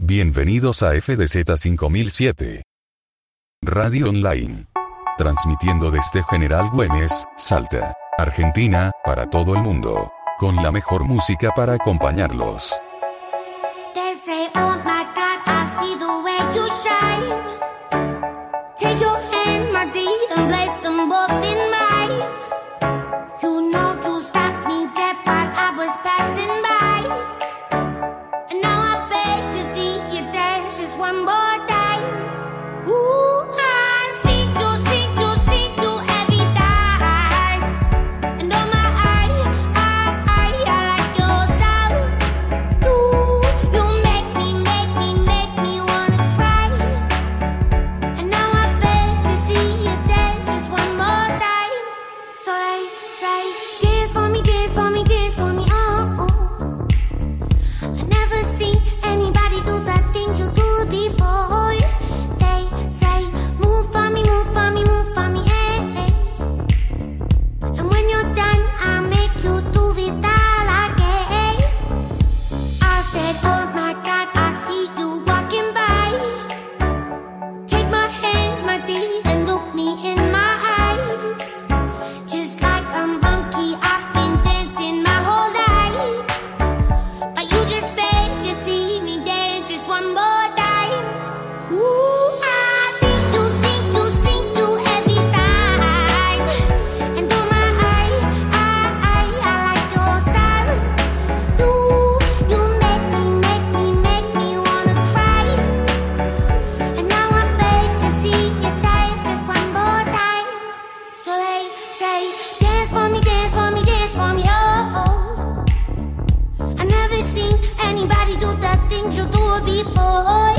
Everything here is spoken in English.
Bienvenidos a FDZ 5007. Radio Online. Transmitiendo desde General Güemes, Salta, Argentina, para todo el mundo. Con la mejor música para acompañarlos. They say, oh my God, I see the way you shine. Take your hand, my dear, and place them both in mine. You know you stopped me dead while I was passing by. And now I beg to see you dance just one more time. Ooh, I see you every time. And oh my, I like your style. You make me wanna cry. And now I beg to see you dance just one more time. So they say, dance for me, dance for me, dance for me, oh, oh. I never seen anybody do the things you do before. They say, move for me, move for me, move for me, eh, eh. And when you're done, I'll make you do it all again. I said, oh my God, I see you walking by. Take my hands, my dear, and look me in my eyes. Just like a monkey, I've been dancing my whole life. But you just beg to see me dance just one more time. Ooh, I see you every time. And oh my, I like your style. You make me wanna cry. And now I beg to see you dance just one more time. So they say, dance for me, dance for me, dance for me, oh, oh. I never seen anybody do the things you do before.